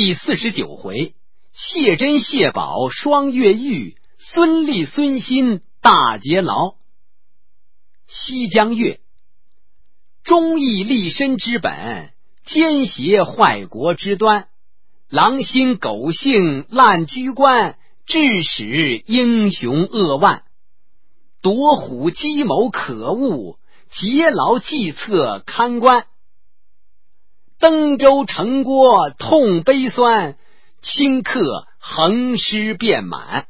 第49回，谢珍谢宝双越狱，孙立孙新大劫牢。西江月，忠义立身之本，奸邪坏国之端。狼心狗性烂居官，致使英雄扼腕。夺虎计谋可恶，劫牢计策堪观。登州城郭痛悲酸，顷刻横尸遍满。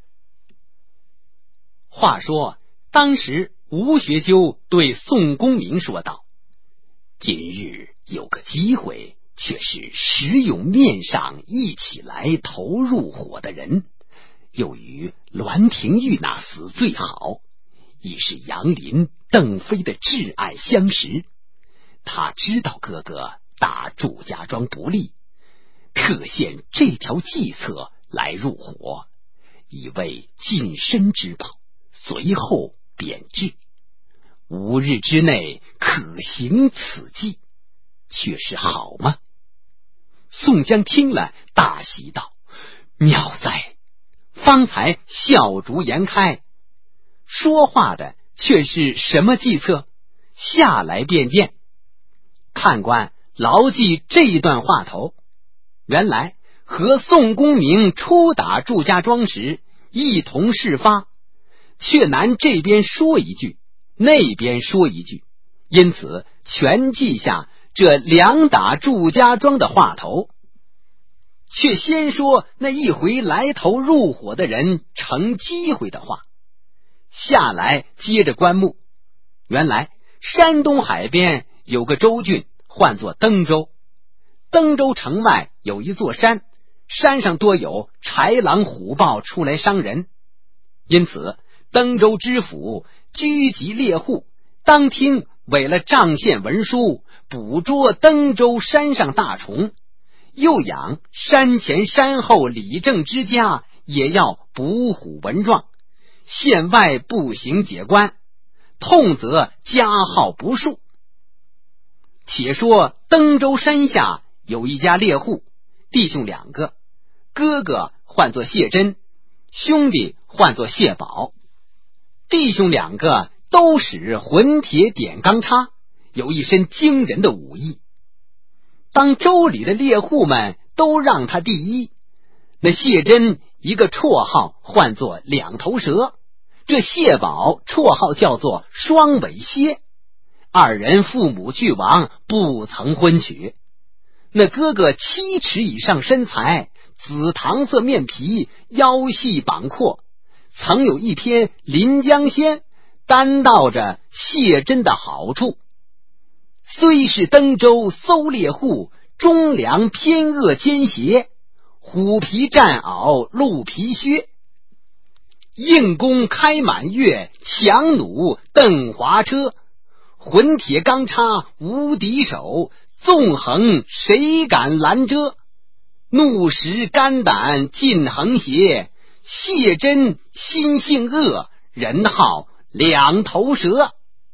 话说当时吴学究对宋公明说道：今日有个机会，却是石勇面上一起来投入伙的人，又与栾廷玉那死最好，亦是杨林邓飞的挚爱相识。他知道哥哥打祝家庄不利，特献这条计策来入伙，以为近身之宝，随后贬制。5日之内可行此计，却是好吗？宋江听了大喜道：妙哉！方才笑逐颜开。说话的却是什么计策？下来便见。看官牢记这段话头，原来和宋公明初打祝家庄时一同事发，却南这边说一句，那边说一句，因此全记下这两打祝家庄的话头。却先说那一回来投入伙的人成机会的话，下来接着观目。原来山东海边有个州郡，唤作登州。登州城外有一座山，山上多有豺狼虎豹出来伤人，因此登州知府聚集猎户，当厅委了帐县文书，捕捉登州山上大虫，又养山前山后李正之家，也要捕虎文状，县外步行解关，痛则加号不数。且说登州山下有一家猎户，弟兄2个，哥哥唤作谢珍，兄弟唤作谢宝。弟兄2个都使混铁点钢叉，有一身惊人的武艺。当州里的猎户们都让他第一，那谢珍一个绰号唤作2头蛇，这谢宝绰号叫做双尾蝎。二人父母俱亡，不曾婚娶。那哥哥7尺以上身材，紫糖色面皮，腰细膀阔，曾有一篇《临江仙》，单道着谢珍的好处。虽是登州搜猎户，忠良偏恶奸邪，虎皮战袄鹿皮靴，硬弓开满月，强弩邓华车，混铁钢叉无敌手，纵横谁敢拦遮？怒石肝胆尽横邪，谢珍心性恶，人号2头蛇。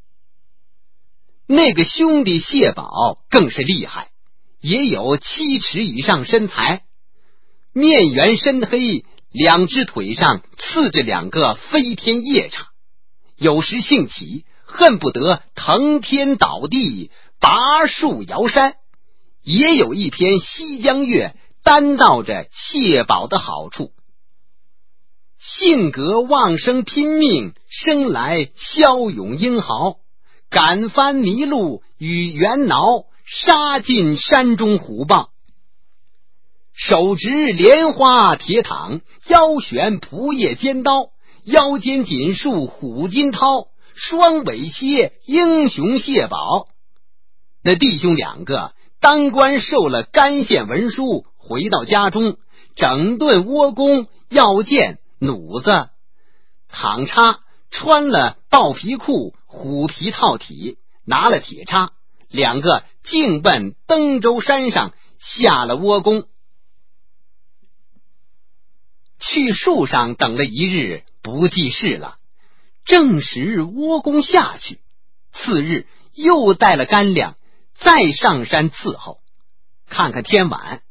那个兄弟谢宝更是厉害，也有7尺以上身材，面圆身黑，2只腿上刺着2个飞天夜叉，有时兴起恨不得腾天倒地，拔树摇山。也有一篇《西江月》，单道着谢宝的好处。性格旺生拼命，生来骁勇英豪，敢翻迷路与猿挠，杀尽山中虎豹。手执莲花铁躺，腰悬蒲叶尖刀，腰间锦束虎金涛，双尾蝎英雄谢宝。那弟兄2个当官受了甘县文书，回到家中，整顿窝弓、药箭、弩子、躺叉，穿了豹皮裤、虎皮套体，拿了铁叉，2个径奔登州山上，下了窝弓。去树上等了1日，不记事了。正时窝弓下去，次日又带了干粮，再上山伺候。看看天晚，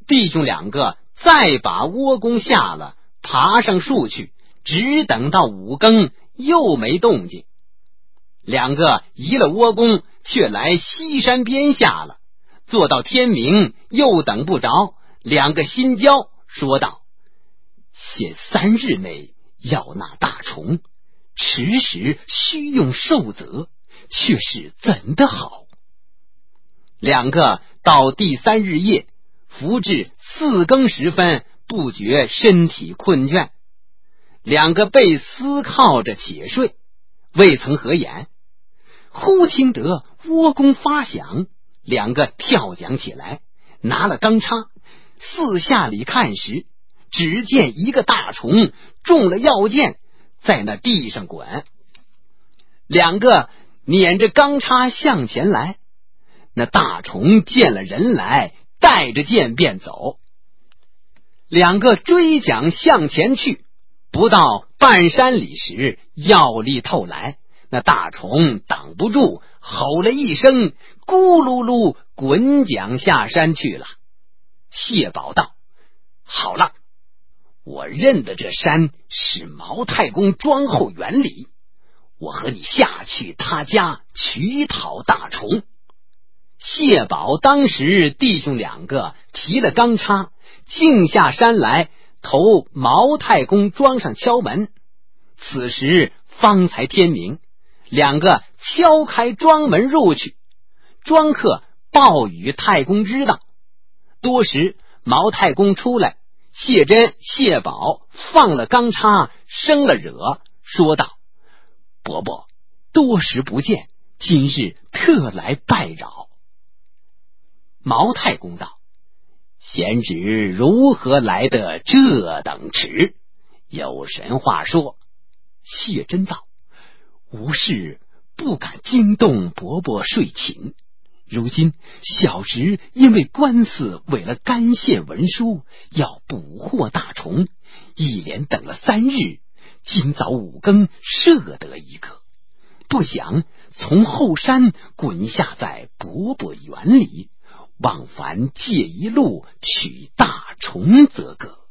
弟兄两个再把窝弓下了，爬上树去，只等到5更又没动静。两个移了窝弓，却来西山边下了，坐到天明又等不着，两个心焦，说道：限3日内要那大虫，迟时须用受责，却是怎的好？两个到第3日夜，伏至4更时分，不觉身体困倦，两个被思靠着且睡，未曾合眼。忽听得窝弓发响，两个跳桨起来，拿了钢叉，四下里看时，只见一个大虫中了药箭，在那地上滚。两个捻着钢叉向前来，那大虫见了人来，带着箭便走。两个追桨向前去，不到半山里时，药力透来，那大虫挡不住，吼了一声，咕噜噜滚桨下山去了。谢宝道：好了，我认得这山是毛太公庄后园里，我和你下去他家取讨大虫。谢宝当时弟兄两个提了钢叉，径下山来，投毛太公庄上敲门。此时方才天明，两个敲开庄门入去，庄客报与太公知道。多时毛太公出来，谢珍、谢宝放了钢叉，生了惹，说道：伯伯，多时不见，今日特来拜扰。毛太公道：贤侄如何来得这等迟？有神话说。谢珍道：无事，不敢惊动伯伯睡寝。如今小侄因为官司违了干县文书，要捕获大虫，一连等了3日，今早5更射得一个，不想从后山滚下在伯伯园里，望凡借一路取大虫则个。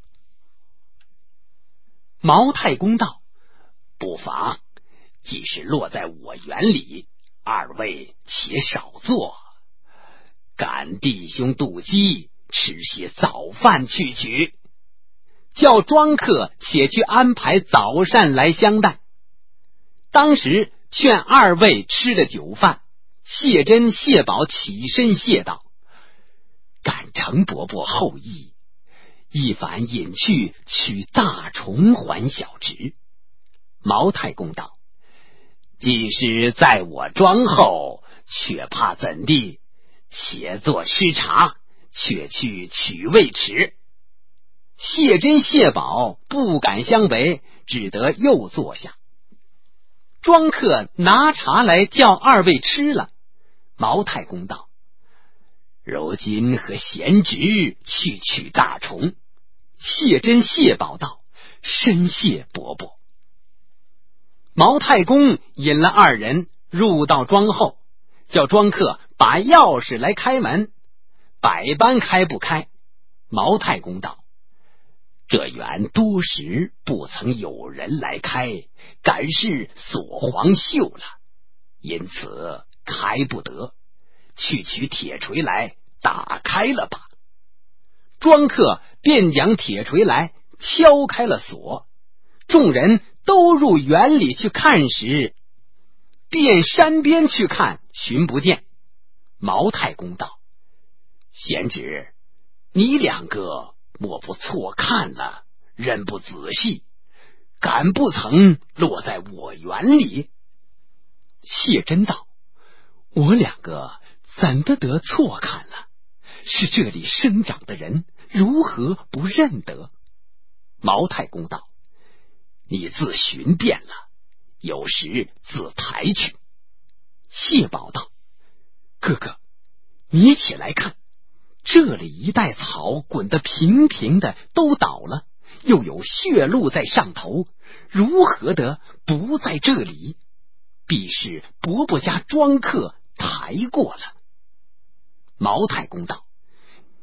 毛太公道：不妨，既是落在我园里，二位且少坐，赶弟兄渡饥，吃些早饭去取。叫庄客且去安排早膳来相待。当时劝二位吃了酒饭，谢珍、谢宝起身谢道：感承伯伯厚意，一凡引去取大虫还小侄。毛太公道：既是在我庄后，却怕怎地？且坐吃茶，却去取未迟。谢珍、谢宝不敢相违，只得又坐下。庄客拿茶来叫二位吃了。毛太公道：如今和贤侄去取大虫。谢珍、谢宝道：深谢伯伯。毛太公引了二人入到庄后，叫庄客把钥匙来开门，百般开不开。毛太公道：这园多时不曾有人来开，敢是锁黄锈了，因此开不得，去取铁锤来打开了吧。庄客便将铁锤来敲开了锁，众人都入园里去看时，便山边去看，寻不见。毛太公道：贤侄，你两个莫不错看了，认不仔细，敢不曾落在我园里？谢珍道：我两个怎得错看了？是这里生长的人，如何不认得？毛太公道：你自寻遍了，有时自抬去。谢宝道：哥哥，你起来看，这里一带草滚得平平的，都倒了，又有血路在上头，如何得不在这里？必是伯伯家庄客抬过了。毛太公道：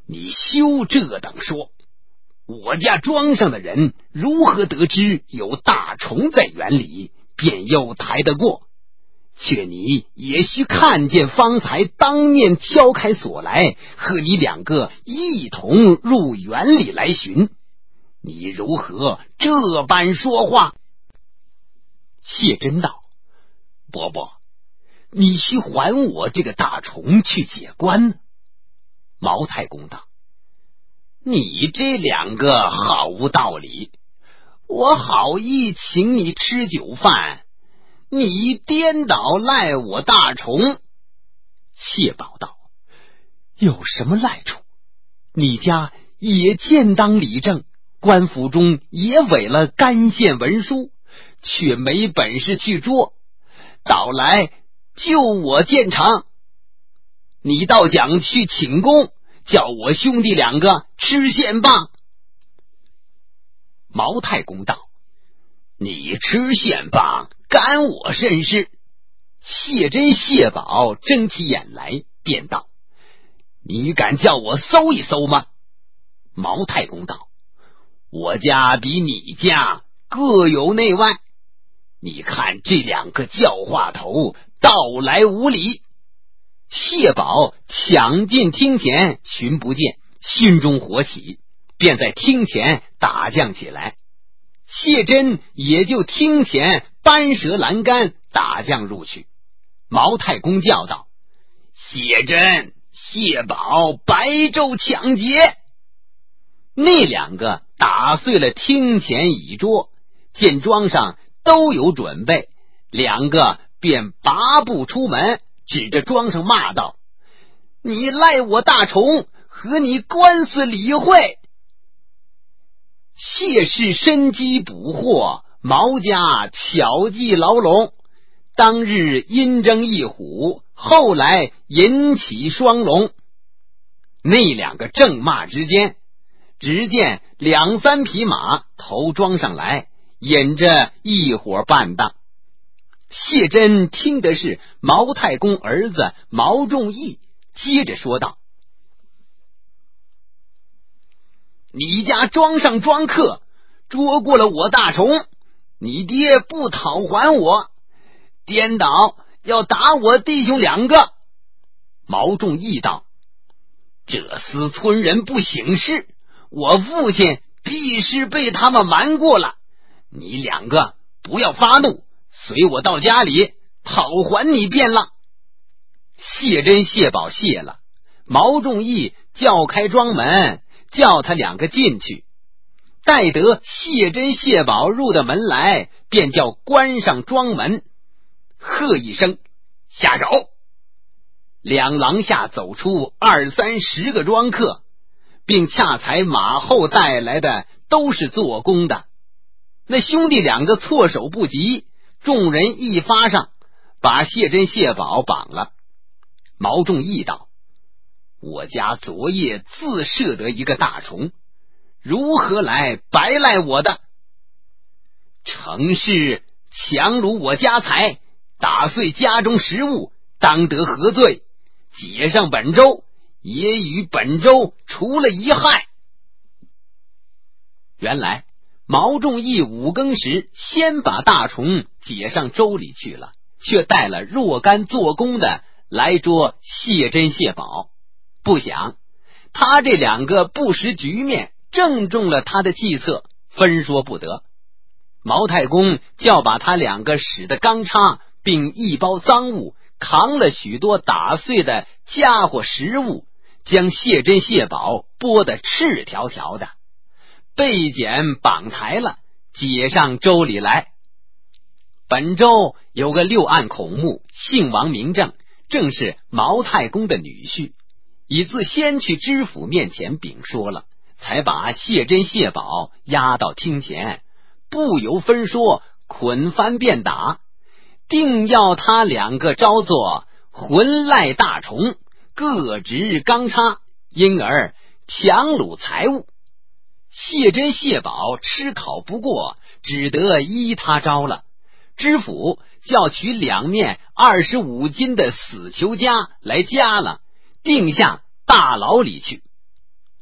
你休这等说！我家庄上的人如何得知有大虫在园里，便又抬得过？却你也须看见方才当面敲开锁来，和你两个一同入园里来寻，你如何这般说话？谢真道：伯伯，你须还我这个大虫去解关呢。毛太公道：你这两个好无道理，我好意请你吃酒饭，你颠倒赖我大虫。谢宝道：有什么赖处？你家也健当理政，官府中也委了干县文书，却没本事去捉，倒来救我见长。你倒讲去请功，叫我兄弟两个吃线棒。毛太公道：你吃线棒干我甚事？谢真谢宝睁起眼来便道：你敢叫我搜一搜吗？毛太公道：我家比你家各有内外，你看这两个教化头道来无理。谢宝抢进厅前寻不见，心中火起，便在厅前打将起来。谢真也就厅前搬蛇栏杆打将入去。毛太公叫道：谢真、谢宝白昼抢劫！那两个打碎了厅前椅桌，见庄上都有准备，两个便拔步出门，指着庄上骂道：你赖我大虫，和你官司理会！谢氏深机捕获，毛家巧计牢笼，当日阴争一虎，后来引起双龙。那两个正骂之间，只见两三匹马头庄上来，引着一伙伴当。谢真听的是毛太公儿子毛仲义，接着说道：你家庄上庄客捉过了我大虫，你爹不讨还我，颠倒要打我弟兄两个。毛仲义道：这厮村人不省事，我父亲必是被他们瞒过了，你两个不要发怒，随我到家里讨还你便了。谢真谢宝谢了，毛仲义叫开庄门，叫他两个进去。待得谢真谢宝入的门来，便叫关上庄门，喝一声下手。两廊下走出20-30个庄客，并恰才马后带来的都是做工的。那兄弟两个措手不及，众人一发上，把谢真谢宝绑了。毛仲义道：我家昨夜自射得一个大虫，如何来白赖我的？程氏强掳我家财，打碎家中食物，当得何罪？解上本州，也与本州除了一害。原来毛仲义5更时先把大虫解上州里去了，却带了若干做工的来捉谢真谢宝。不想他这两个不识局面，正中了他的计策，分说不得。毛太公叫把他两个使的钢叉，并一包赃物，扛了许多打碎的家伙食物，将谢真谢宝剥得赤条条的，被剪绑抬了，解上州里来。本州有个六岸孔目，姓王名正，正是毛太公的女婿，已自先去知府面前禀说了，才把谢真谢宝押到厅前，不由分说，捆翻便打，定要他两个招作浑赖大虫，各执钢叉，因而强掳财物。谢真谢宝吃考不过，只得依他招了。知府叫取两面25斤的死囚枷来夹了，定下大牢里去。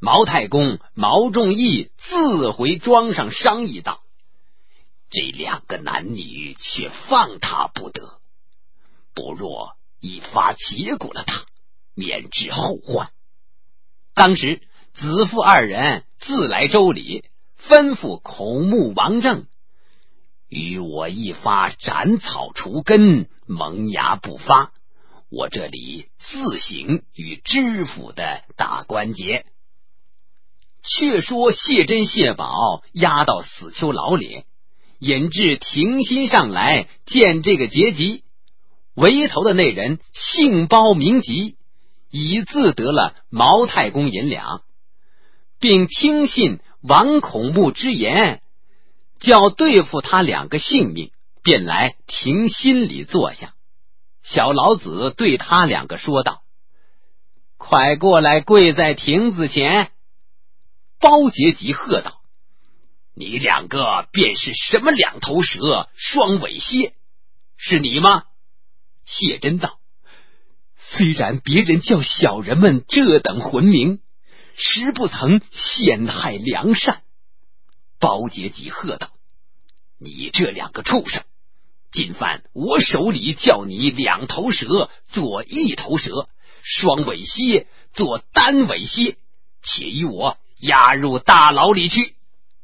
毛太公毛仲义自回庄上商议道：这两个男女却放他不得，不若一发结果了他，免致后患。当时子父二人自来州里，吩咐孔目、王正与我一发斩草除根，萌芽不发，我这里自行与知府的打关节。却说谢珍、谢宝押到死囚牢里，引至庭心上来见这个结集。围头的那人姓包名吉，已自得了毛太公银两，并听信王孔目之言，叫对付他两个性命，便来庭心里坐下。小老子对他两个说道：快过来跪在亭子前。包结吉喝道：你两个便是什么两头蛇、双尾蝎？是你吗？谢珍道：虽然别人叫小人们这等混名，实不曾陷害良善。包结吉喝道：你这两个畜生，今番我手里叫你两头蛇做一头蛇，双尾蝎做单尾蝎，且与我押入大牢里去。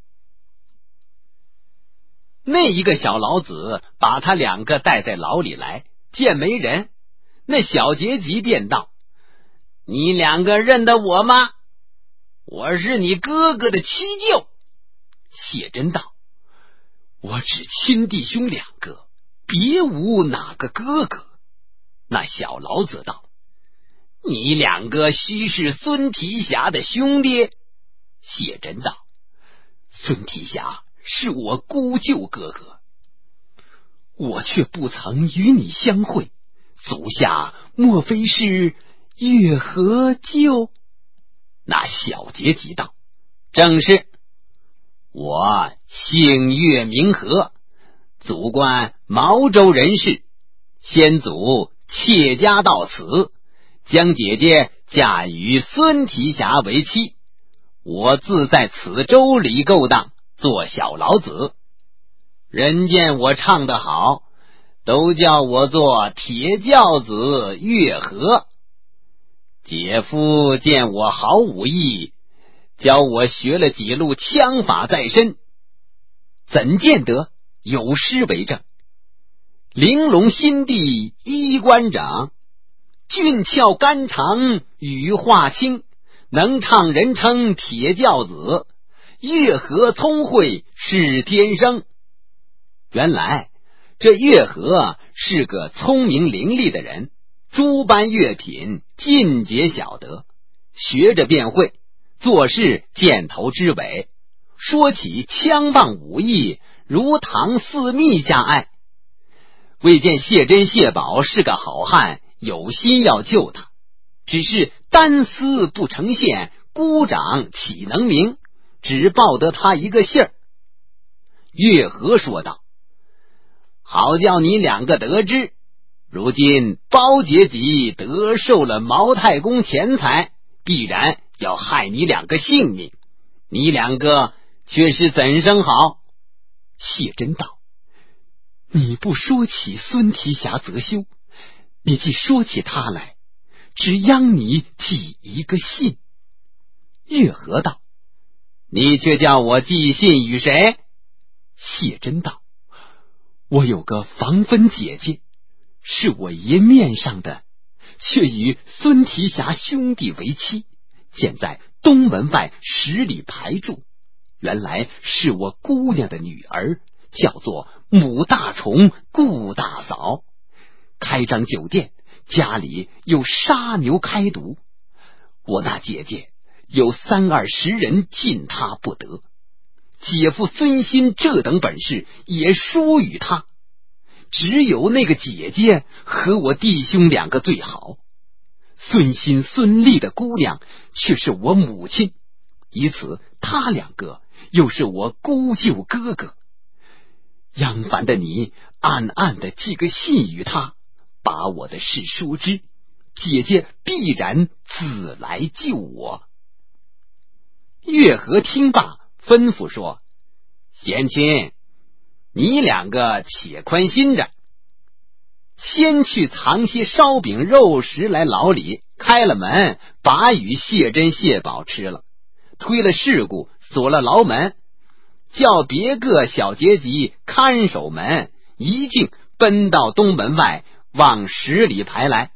那一个小老子把他两个带在牢里来，见没人，那小结集便道：你两个认得我吗？我是你哥哥的七舅。谢珍道：我只亲弟兄两个，别无哪个哥哥。那小老子道：你两个须是孙提辖的兄弟。谢珍道：孙提辖是我姑舅哥哥，我却不曾与你相会，足下莫非是月河舅？那小结集道：正是，我姓岳名和，祖贯毛州人士，先祖妾家到此，将姐姐嫁与孙提辖为妻。我自在此州里勾当，做小老子。人见我唱得好，都叫我做铁教子岳和。姐夫见我好武艺，教我学了几路枪法在身，怎见得有诗为证：玲珑心地衣冠长，俊俏肝肠羽化轻，能唱人称铁教子，岳和聪慧是天生。原来这岳和是个聪明伶俐的人，诸般乐品尽皆晓得，学着便会，做事箭头之尾，说起枪棒武艺，如唐四密加爱。未见谢珍、谢宝是个好汉，有心要救他，只是单丝不成线，孤掌岂能鸣，只报得他一个信儿。岳和说道：好叫你两个得知，如今包结集得受了毛太公钱财，必然要害你两个性命，你两个却是怎生好？谢珍道：你不说起孙提辖则休，你既说起他来，只央你寄一个信。岳和道：你却叫我寄信与谁？谢珍道：我有个防分姐姐，是我爷面上的，却与孙提辖兄弟为妻，现在东门外10里排住，原来是我姑娘的女儿，叫做母大虫顾大嫂，开张酒店，家里有杀牛开赌，我那姐姐有30-20人禁她不得，姐夫孙新这等本事也输与他，只有那个姐姐和我弟兄两个最好，孙新、孙丽的姑娘却是我母亲，以此他两个又是我姑舅哥哥。央烦的你暗暗的寄个信与他，把我的事说知，姐姐必然自来救我。 月和听罢，吩咐说：贤亲，你两个且宽心着，先去藏些烧饼肉食来牢里，开了门，把与谢珍谢宝吃了，推了事故，锁了牢门，叫别个小阶级看守门，一径奔到东门外，往10里排来。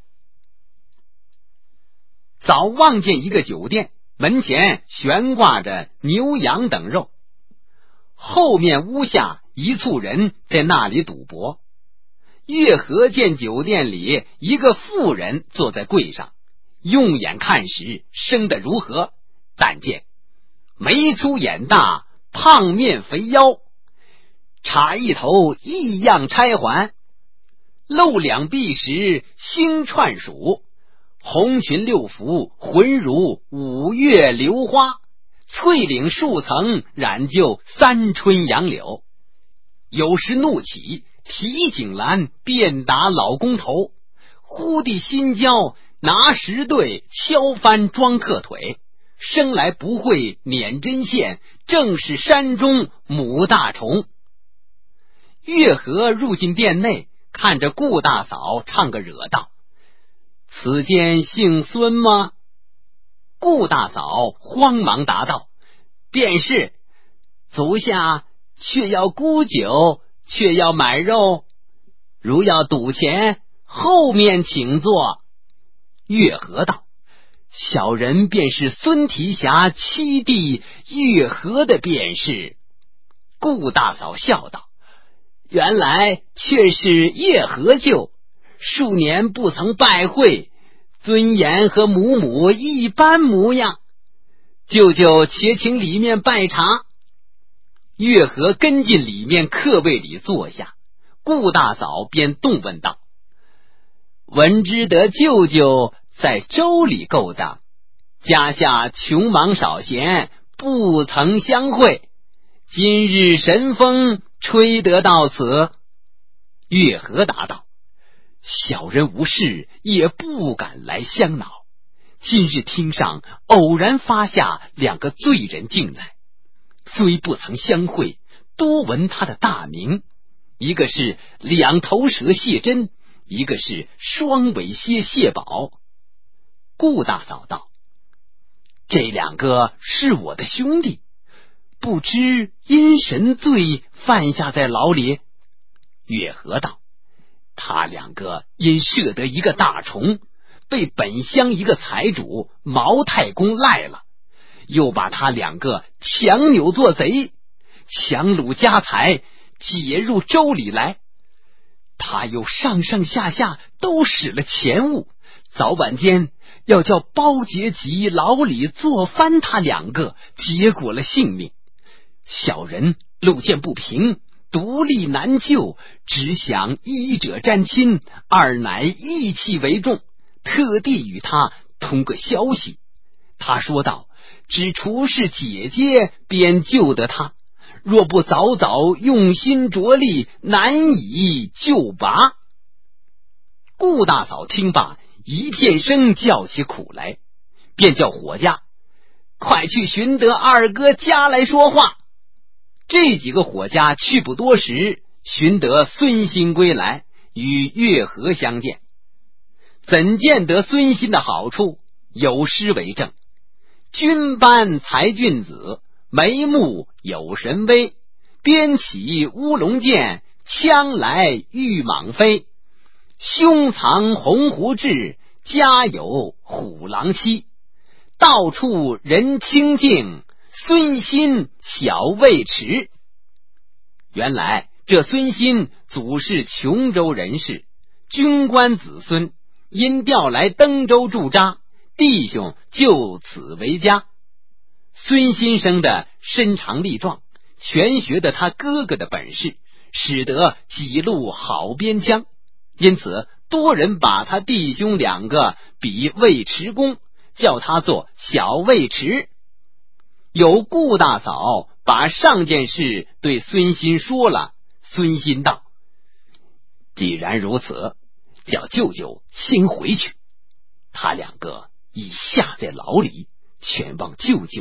早望见一个酒店，门前悬挂着牛羊等肉，后面屋下一簇人在那里赌博。月和见酒店里一个妇人坐在柜上，用眼看时生得如何，但见眉粗眼大，胖面肥腰，插一头异样钗环，露两臂时星串数，红裙6服，浑如5月榴花，翠领数层，染就3春杨柳。有时怒起，提锦篮便打老公头，忽地心焦，拿石对敲翻庄客腿，生来不会捻针线，正是山中母大虫。月和入进店内，看着顾大嫂，唱个惹道：此间姓孙吗？顾大嫂慌忙答道：便是。足下却要沽酒，却要买肉，如要赌钱，后面请坐。月和道：小人便是孙提辖七弟月和的便是。顾大嫂笑道：原来却是月和舅，数年不曾拜会，尊严和母母一般模样，舅舅且请里面拜茶。月和跟进里面客位里坐下，顾大嫂便动问道：闻知得舅舅在州里勾当，家下穷忙少闲，不曾相会，今日神风吹得到此。月和答道：小人无事，也不敢来相恼，今日厅上偶然发下2个罪人进来，虽不曾相会，多闻他的大名，一个是2头蛇谢珍，一个是双尾蝎谢宝。顾大嫂道：这2个是我的兄弟，不知因神罪犯下在牢里。月和道：他2个因射得一个大虫，被本乡一个财主毛太公赖了，又把他2个强扭做贼，强掳家财，解入州里来。他又上上下下都使了钱物，早晚间要叫包阶级牢里做翻他2个，结果了性命。小人路见不平，独立难救，只想一者沾亲，二乃义气为重，特地与他通个消息。他说道：只除是姐姐便救得他，若不早早用心着力，难以救拔。顾大嫂听罢，一片声叫起苦来，便叫伙家快去寻得2哥家来说话。这几个伙家去不多时，寻得孙新归来，与月和相见。怎见得孙新的好处？有诗为证：君般才俊子，眉目有神威，鞭起乌龙剑，枪来玉蟒飞。胸藏鸿鹄志，家有虎狼妻。到处人清净，孙新小尉迟。原来这孙新祖是琼州人士，军官子孙，因调来登州驻扎，弟兄就此为家。孙新生的身长力壮，全学得他哥哥的本事，使得几路好边疆，因此多人把他弟兄2个比尉迟公，叫他做小尉迟。有顾大嫂把上件事对孙新说了，孙新道：既然如此，叫舅舅先回去，他2个已下在牢里，全望舅舅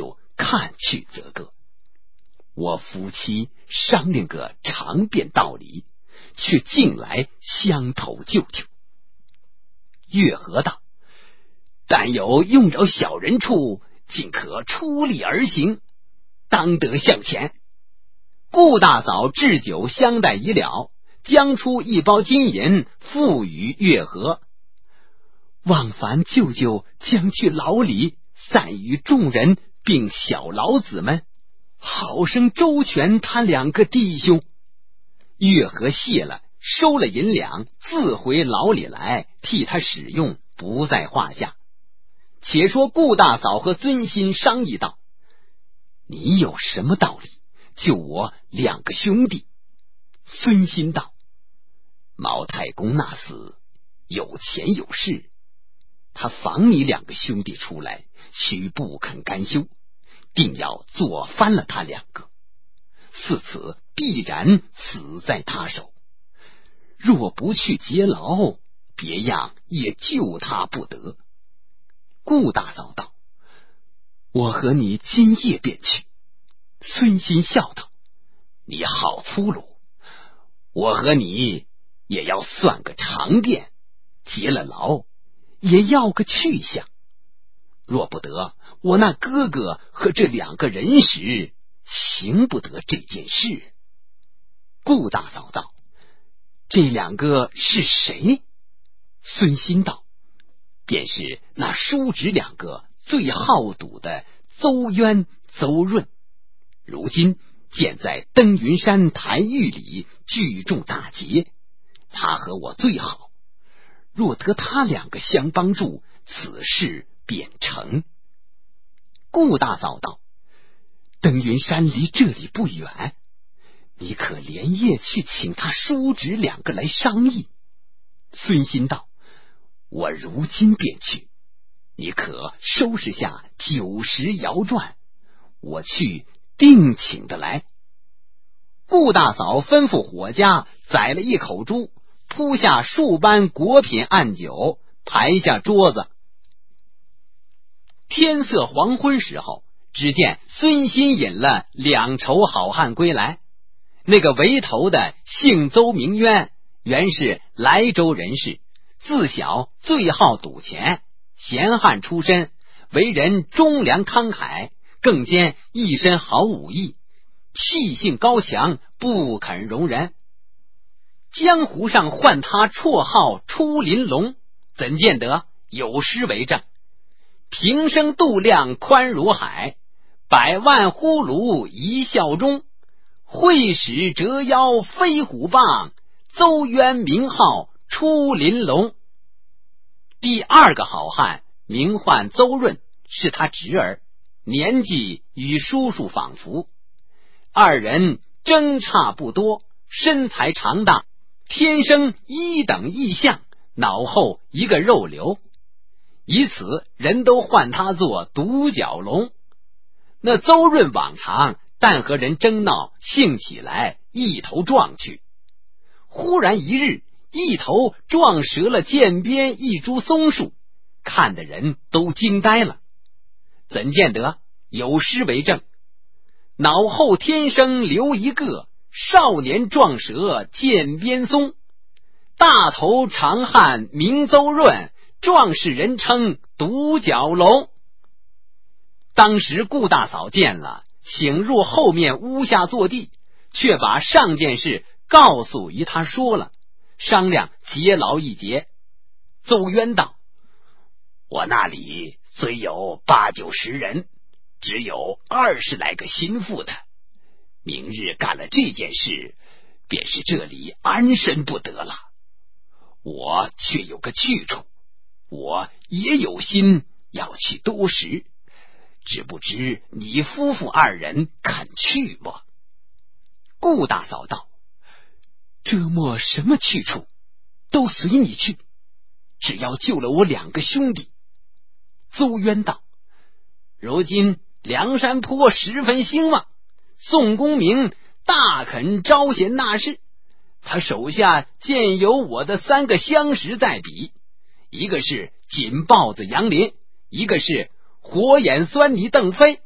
看去则个。我夫妻商量个长辩道理，却竟来相投救救。月和道：但有用着小人处，尽可出力而行，当得向前。顾大嫂置酒相待已了，将出一包金银付与月和。望凡舅舅将去牢里，散与众人并小老子们，好生周全他两个弟兄。月和谢了，收了银两，自回牢里来，替他使用，不在话下。且说顾大嫂和尊心商议道：你有什么道理救我两个兄弟？孙心道：毛太公那厮有钱有势，他防你两个兄弟出来，须不肯甘休，定要做翻了他两个，似此必然死在他手。若不去劫牢，别样也救他不得。顾大嫂道：我和你今夜便去。孙心笑道：你好粗鲁，我和你也要算个长辩，劫了牢也要个去向。若不得，我那哥哥和这两个人时行不得这件事。顾大嫂道：这两个是谁？孙心道：便是那叔侄两个最好赌的邹渊、邹润，如今建在登云山台狱里聚众打劫，他和我最好，若得他两个相帮助，此事便成。顾大嫂道：登云山离这里不远，你可连夜去请他叔侄两个来商议。孙心道：我如今便去，你可收拾下90摇转，我去定请的来。顾大嫂吩咐伙家宰了一口猪，铺下数般果品案酒，排下桌子。天色黄昏时候，只见孙心引了2筹好汉归来。那个为头的姓邹名渊，原是莱州人士，自小最好赌钱，闲汉出身，为人忠良慷慨，更兼一身好武艺，气性高强，不肯容人。江湖上唤他绰号出林龙，怎见得？有诗为证：平生度量宽如海，百万呼噜一笑中，会使折腰飞虎棒，邹渊名号出林龙。第二个好汉名唤邹润，是他侄儿，年纪与叔叔仿佛，二人争差不多，身材长大，天生一等异相，脑后一个肉瘤，以此人都唤他做独角龙。那邹润往常但和人争闹，兴起来一头撞去，忽然一日，一头撞折了涧边一株松树，看的人都惊呆了。怎见得？有诗为证：脑后天生留一个，少年撞折涧边松，大头长汉名邹润，壮士人称独角龙。当时顾大嫂见了，请入后面屋下坐地，却把上件事告诉与他说了，商量劫牢一劫。邹渊道：我那里虽有8、90人，只有20来个心腹的，明日干了这件事，便是这里安身不得了。我却有个去处，我也有心要去多时，只不知你夫妇2人肯去么？顾大嫂道：这么什么去处，都随你去，只要救了我2个兄弟。邹渊道：如今梁山坡十分兴旺，宋公明大肯招贤纳士，他手下见有我的3个相识在彼，一个是锦豹子杨林，一个是火眼狻猊邓飞，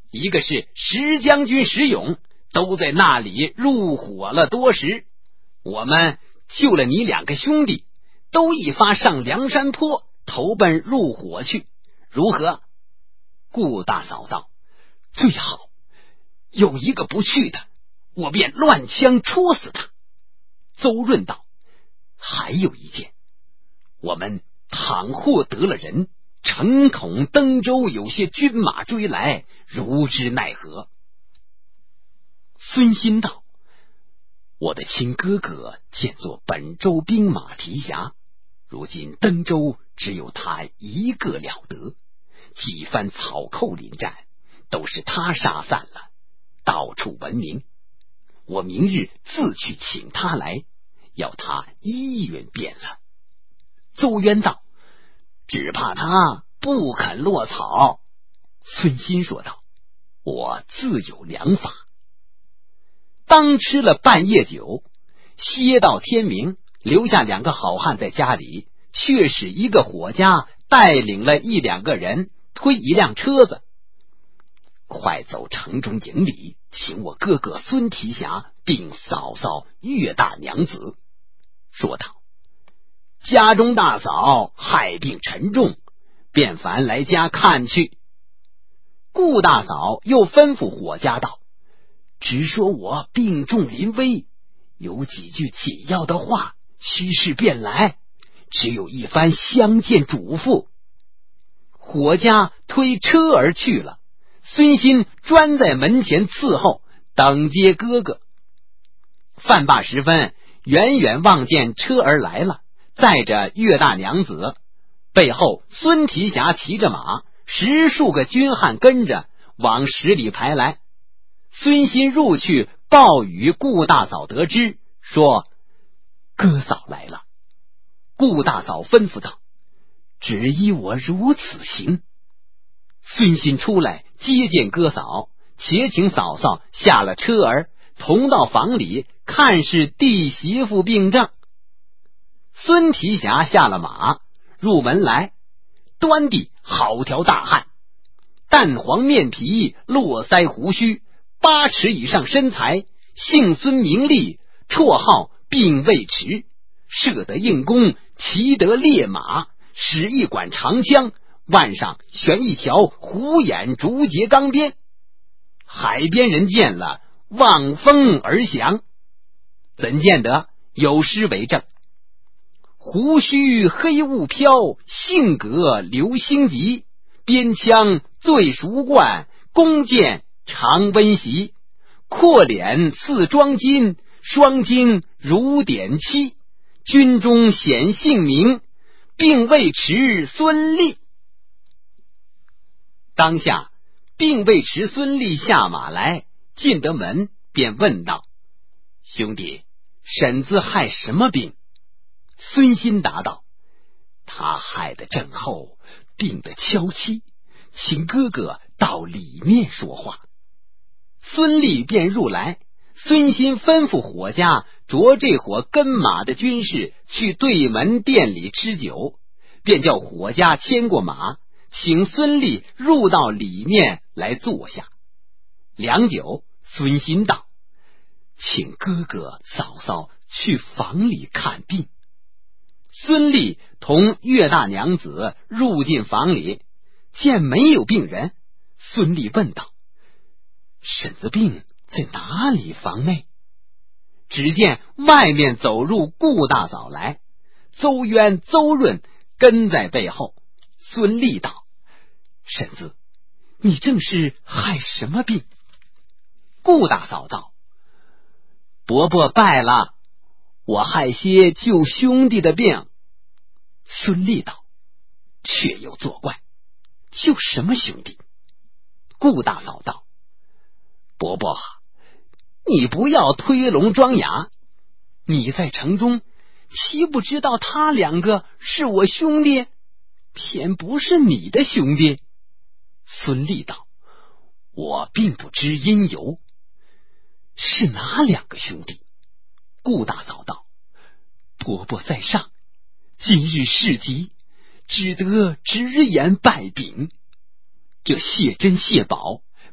一个是石将军石勇，都在那里入伙了多时。我们救了你2个兄弟，都一发上梁山坡，投奔入伙去，如何？”顾大嫂道：“最好，有一个不去的，我便乱枪戳死他。”邹润道：“还有一件，我们倘获得了人，诚恐登州有些军马追来，如之奈何？”孙新道：“我的亲哥哥见作本州兵马提辖，如今登州只有他一个了得，几番草寇临战都是他杀散了，到处闻名。我明日自去请他来，要他依允便了。”邹渊道：“只怕他不肯落草。”孙新说道：“我自有良法。”当吃了半夜酒，歇到天明，留下2个好汉在家里，却使一个伙家带领了1、2个人推一辆车子，快走城中营里，请我哥哥孙提辖并嫂嫂岳大娘子。说道：“家中大嫂害病沉重，便烦来家看去。”顾大嫂又吩咐伙家道：“只说我病重临危，有几句紧要的话，须是便来，只有一番相见嘱咐。”伙家推车而去了，孙新专在门前伺候，等接哥哥。饭罢时分，远远望见车儿来了，载着岳大娘子，背后孙提辖骑着马，10数个军汉跟着往10里排来。孙新入去报与顾大嫂得知，说：“哥嫂来了。”顾大嫂吩咐道：“只依我如此行。”孙新出来接见哥嫂，且请嫂嫂下了车儿，同到房里看是弟媳妇病症。孙提辖下了马，入门来，端地好条大汉，淡黄面皮，络腮胡须，8尺以上身材，姓孙名利，绰号并尉迟，射得硬弓，骑得烈马，使一管长枪，腕上悬一条虎眼竹节钢鞭。海边人见了，望风而降。怎见得？有诗为证：“胡须黑雾飘，性格流星急，边枪最熟惯，弓箭常温习。阔脸似庄金，双睛如点漆。军中显姓名，并尉迟孙立。”当下并尉迟孙立下马来，进得门，便问道：“兄弟，婶子害什么病？”孙新答道：“他害得正厚，病得悄凄，请哥哥到里面说话。”孙立便入来，孙新吩咐伙家着这伙跟马的军士去对门店里吃酒，便叫伙家牵过马，请孙立入到里面来坐下。良久，孙新道：“请哥哥嫂嫂去房里看病。”孙立同岳大娘子入进房里，见没有病人，孙立问道：“婶子病在哪里房内？”只见外面走入顾大嫂来，邹渊、邹润跟在背后。孙立道：“婶子，你正是害什么病？”顾大嫂道：“伯伯拜了，我害些救兄弟的病。”孙立道：“确有作怪，救什么兄弟？”顾大嫂道：“伯伯，你不要推聋装哑，你在城中岂不知道他2个是我兄弟，偏不是你的兄弟？”孙立道：“我并不知因由。”是哪2个兄弟？顾大嫂道：“伯伯在上，今日事急，只得直言拜禀。这谢珍谢宝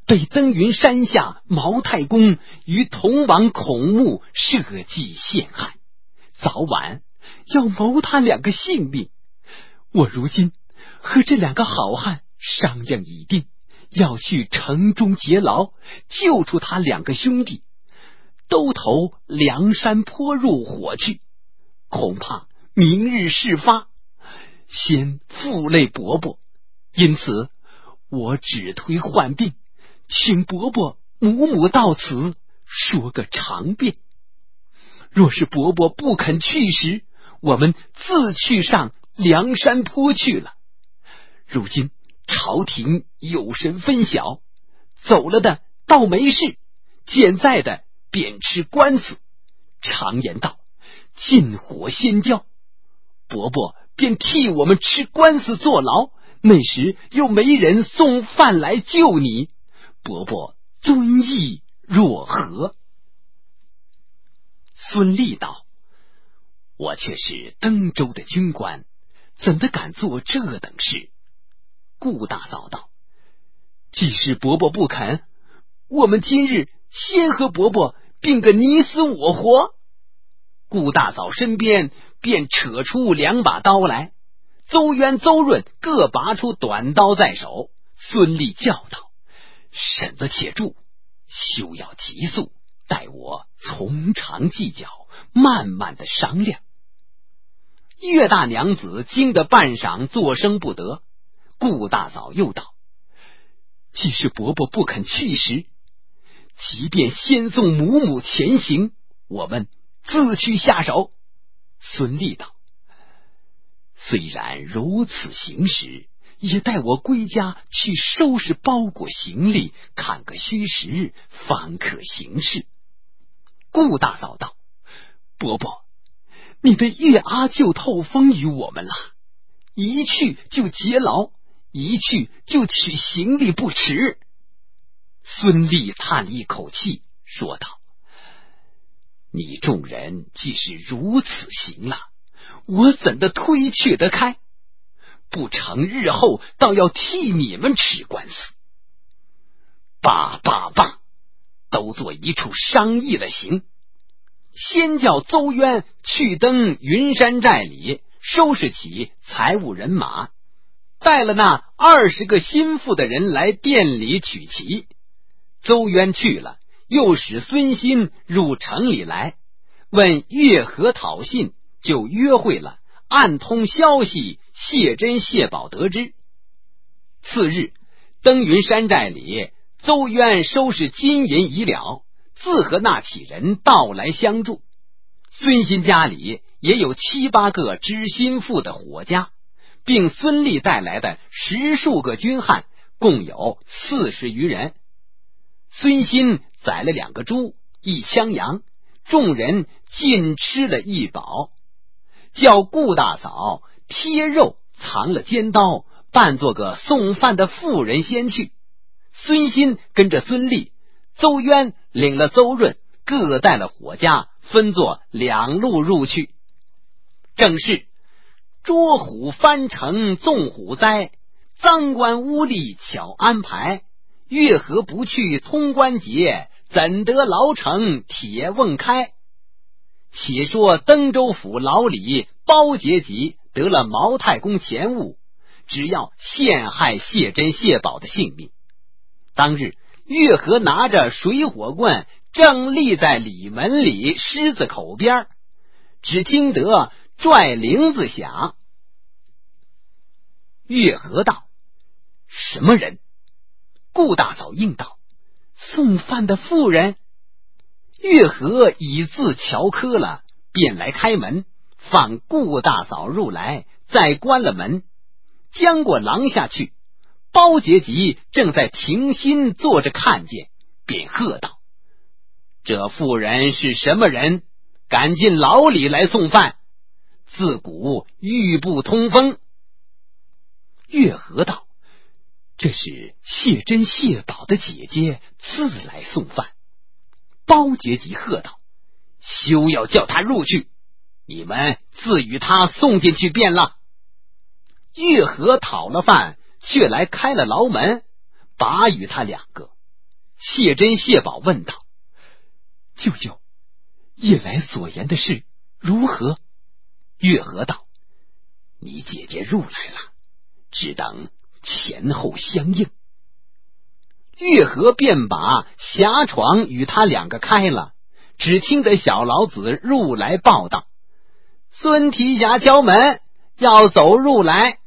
被登云山下毛太公与同王孔目设计陷害，早晚要谋他两个性命。我如今和这两个好汉商量已定，要去城中劫牢，救出他两个兄弟，都投梁山坡入伙去，恐怕明日事发，先负累伯伯，因此我只推换病，请伯伯母到此说个长辩。若是伯伯不肯去时，我们自去上梁山坡去了。如今朝廷有神分晓，走了的倒没事，健在的便吃官司。常言道，禁火先焦，伯伯便替我们吃官司坐牢，那时又没人送饭来救你，伯伯尊意若何？孙立道：我却是登州的军官，怎的敢做这等事？顾大嫂道：即使伯伯不肯，我们今日先和伯伯并个你死我活。顾大嫂身边便扯出两把刀来，邹渊、邹润各拔出短刀在手。孙立叫道：婶子且住，休要急速，待我从长计较，慢慢的商量。岳大娘子惊得半晌作声不得。顾大嫂又道：即使伯伯不肯去时，即便先送母前行，我们自去下手。孙立道：虽然如此行时，也待我归家去收拾包裹行李，看个虚实，方可行事。顾大嫂道：伯伯，你的岳阿舅透风于我们了，一去就劫牢，一去就取行李不迟。孙立叹了一口气，说道：你众人既是如此行了，我怎的推却得开？不成日后倒要替你们吃官司。罢，都做一处商议了行。先叫邹渊去登云山寨里，收拾起财物人马，带了那20个心腹的人来店里取齐。邹渊去了，又使孙欣入城里来，问月河讨信，就约会了，暗通消息，谢珍、谢宝得知。次日，登云山寨里，邹渊收拾金银已了，自和那起人到来相助。孙欣家里也有7、8个知心腹的伙家，并孙立带来的10数个军汉，共有40余人。孙欣宰了2个猪，1枪羊，众人尽吃了一饱。叫顾大嫂贴肉藏了尖刀，扮作个送饭的妇人先去。孙欣跟着孙立，邹渊领了邹润，各带了伙家，分作2路入去。正是捉虎翻城纵虎灾，赃官污吏巧安排，月河不去通关节，怎得牢城铁瓮开？且说登州府老李包杰吉得了毛太公钱物，只要陷害谢珍、谢宝的性命。当日月河拿着水火棍，正立在里门里狮子口边，只听得拽铃子响。月河道：什么人？顾大嫂应道：送饭的妇人。月河已自乔科了，便来开门，放顾大嫂入来，再关了门，将过廊下去。包杰吉正在庭心坐着看见，便喝道：这妇人是什么人？赶进牢里来送饭，自古玉不通风。月河道：这是谢珍、谢宝的姐姐自来送饭。包杰吉喝道：休要叫他入去，你们自与他送进去便了。月河讨了饭，却来开了牢门，把与他2个。 谢珍谢宝问道：“舅舅，夜来所言的事如何？”月河道：“你姐姐入来了，只等前后相应。”月河便把狭床与他两个开了，只听得小老子入来报道：“孙提辖敲门，要走入来。”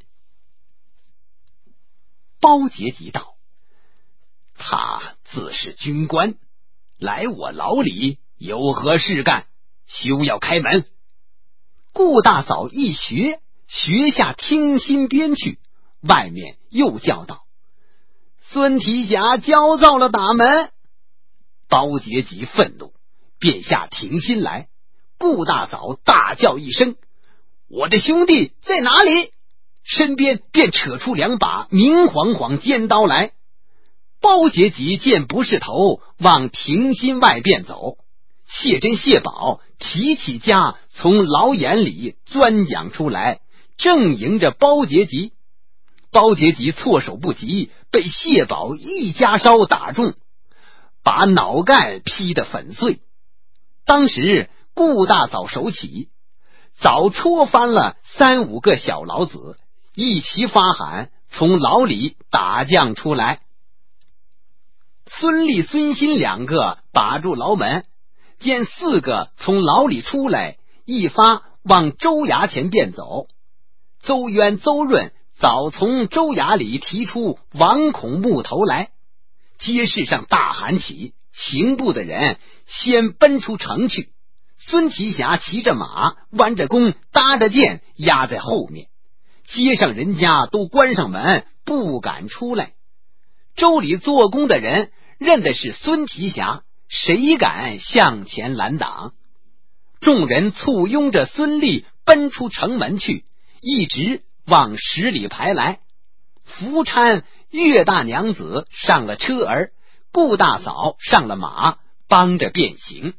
包杰即道：“他自是军官，来我牢里有何事干？休要开门。”顾大嫂一学下听心边去，外面又叫道：“孙提辖焦躁了，打门！”包杰即愤怒，便下停心来。顾大嫂大叫一声：“我的兄弟在哪里？”身边便扯出两把明晃晃尖刀来。包杰即见不是头，往停心外便走。谢珍谢宝提起家从牢眼里钻将出来，正迎着包杰即。包杰即措手不及，被谢宝一家烧打中，把脑盖劈得粉碎。当时顾大嫂手起，早戳翻了3、5个小老子，一齐发喊，从牢里打将出来。孙立、孙新两个把住牢门，见4个从牢里出来，一发往州衙前便走。邹渊、邹润早从州衙里提出王孔木头来，街市上大喊起，刑部的人先奔出城去。孙提辖骑着马，弯着弓，搭着箭，压在后面。街上人家都关上门，不敢出来。州里做工的人认的是孙提辖，谁敢向前拦挡？众人簇拥着孙立奔出城门去，一直往10里排来。福搀岳大娘子上了车儿，顾大嫂上了马，帮着便行。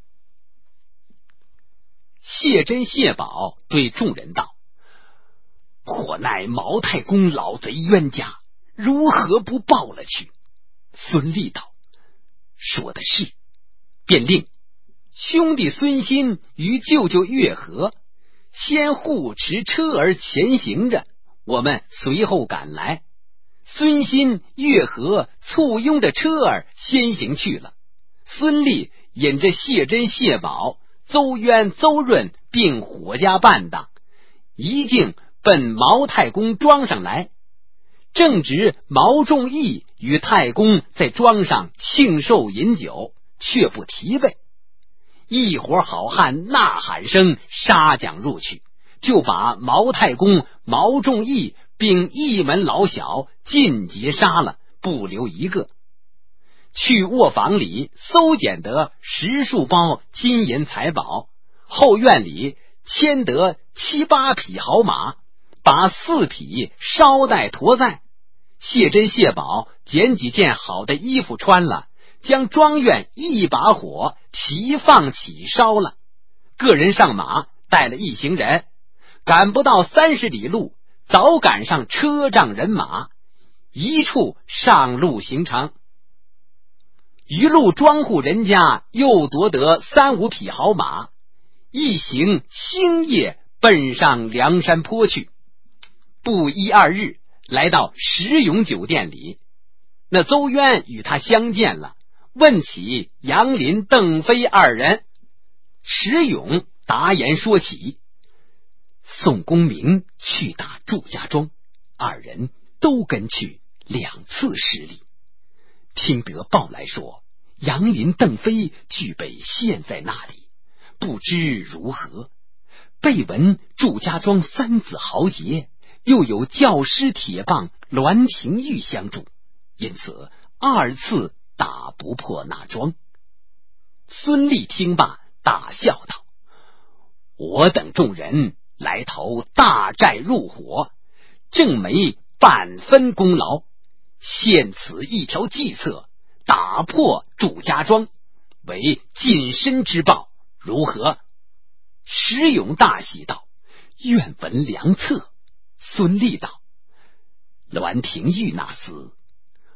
谢珍谢宝对众人道：“或乃毛太公老贼冤家，如何不报了去？”孙立道：“说的是。”便令兄弟孙新与舅舅月河先护持车儿前行着，我们随后赶来。孙新、月河簇拥着车儿先行去了。孙立引着谢珍、谢宝、邹渊、邹润并伙家伴当，一径奔毛太公庄上来。正值毛仲义与太公在庄上庆寿饮酒，却不提备。一伙好汉呐喊声杀将入去，就把毛太公、毛仲义并一门老小尽皆杀了，不留一个。去卧房里搜捡得10数包金银财宝，后院里牵得7、8匹好马，把4匹捎带驮在。谢珍谢宝捡几件好的衣服穿了，将庄院一把火齐放起烧了。个人上马，带了一行人，赶不到30里路，早赶上车仗人马，一处上路行程。一路庄户人家又夺得3、5匹好马，一行星夜奔上梁山坡去。不1、2日，来到石永酒店里，那邹渊与他相见了，问起杨林、邓飞2人。石永答言说起，宋公明去打祝家庄，2人都跟去2次失利。听得报来说，杨林、邓飞俱被陷在那里，不知如何。备闻祝家庄3子豪杰，又有教师铁棒栾廷玉相助，因此2次打不破那庄。孙立听罢，大笑道：“我等众人来投大寨入伙，正没半分功劳，现此一条计策，打破祝家庄，为近身之报，如何？”石勇大喜道：“愿闻良策。”孙立道：“栾廷玉那厮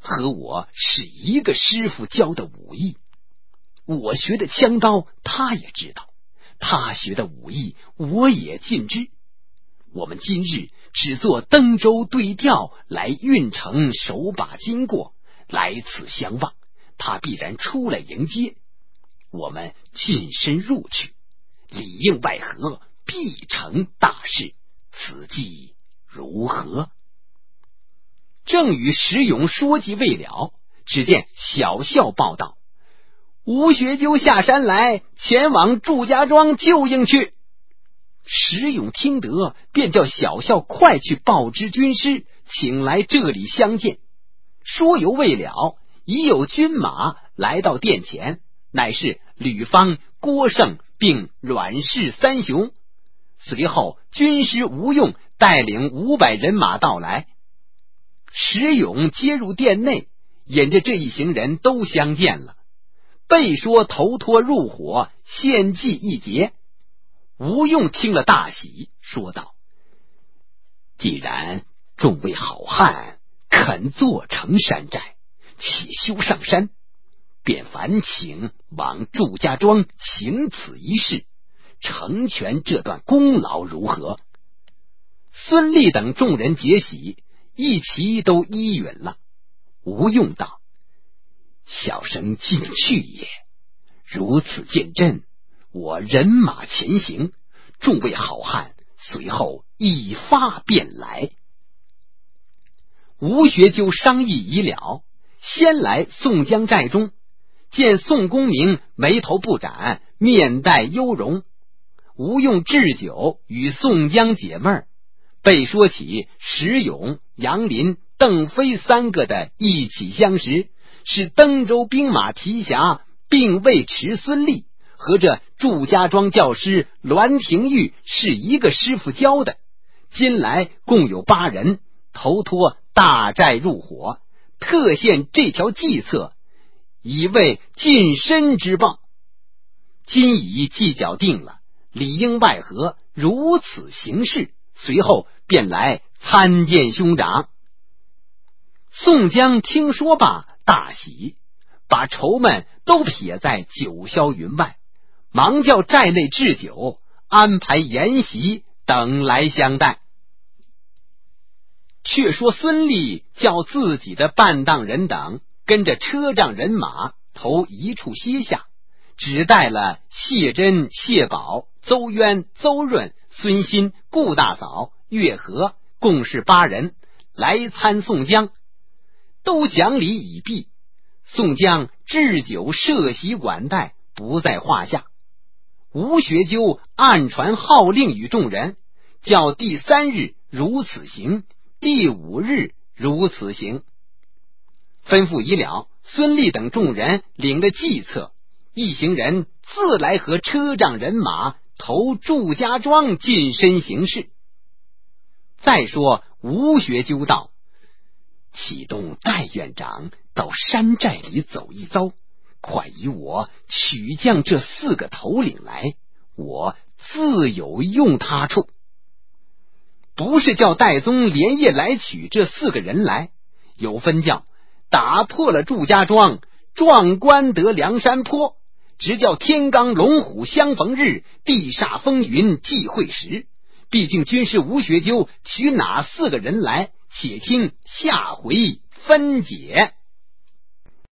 和我是一个师傅教的武艺，我学的枪刀他也知道，他学的武艺我也尽知。我们今日只做登舟对调，来运城手把经过，来此相望，他必然出来迎接。我们近身入去，里应外合，必成大事，此计如何？正与石勇说计未了，只见小校报道：吴学究下山来，前往祝家庄救应去。石勇听得，便叫小校快去报知军师，请来这里相见。说犹未了，已有军马来到殿前，乃是吕方、郭盛并阮氏三雄。随后军师吴用带领500人马到来。石勇接入殿内，引着这一行人都相见了，备说头脱入伙，献计一节。吴用听了大喜，说道：既然众位好汉肯做成山寨，且休上山，便烦请往祝家庄行此一事，成全这段功劳如何？孙立等众人皆喜，一齐都依允了。吴用道：小生进去也，如此见朕，我人马前行，众位好汉随后一发便来。吴学究商议已了，先来宋江寨中，见宋公明眉头不展，面带忧容。吴用置酒与宋江解闷儿，备说起石勇、杨林、邓飞3个的一起相识，是登州兵马提辖并尉迟孙立和这祝家庄教师栾廷玉是一个师傅教的。今来共有8人，头脱大寨入伙，特献这条计策，以为近身之报。今已计较定了，里应外合，如此行事，随后便来参见兄长。宋江听说罢，大喜，把愁闷都撇在九霄云外，忙叫寨内置酒，安排筵席，等来相待。却说孙立叫自己的伴当人等跟着车仗人马投一处歇下，只带了谢珍、谢宝、邹渊、邹润、孙新、顾大嫂、月和，共是8人来参宋江。都讲礼已毕，宋江置酒设席管待，不在话下。吴学究暗传号令与众人，叫第3日如此行，第5日如此行。吩咐已了，孙立等众人领了计策，一行人自来和车仗人马投祝家庄近身行事。再说吴学究道：启动戴院长到山寨里走一遭，快与我取将这4个头领来，我自有用他处。不是叫戴宗连夜来取这4个人来，有分教打破了祝家庄，壮观得梁山坡，直叫天罡龙虎相逢日，地煞风云际会时。毕竟军师吴学究取哪4个人来，且听下回分解。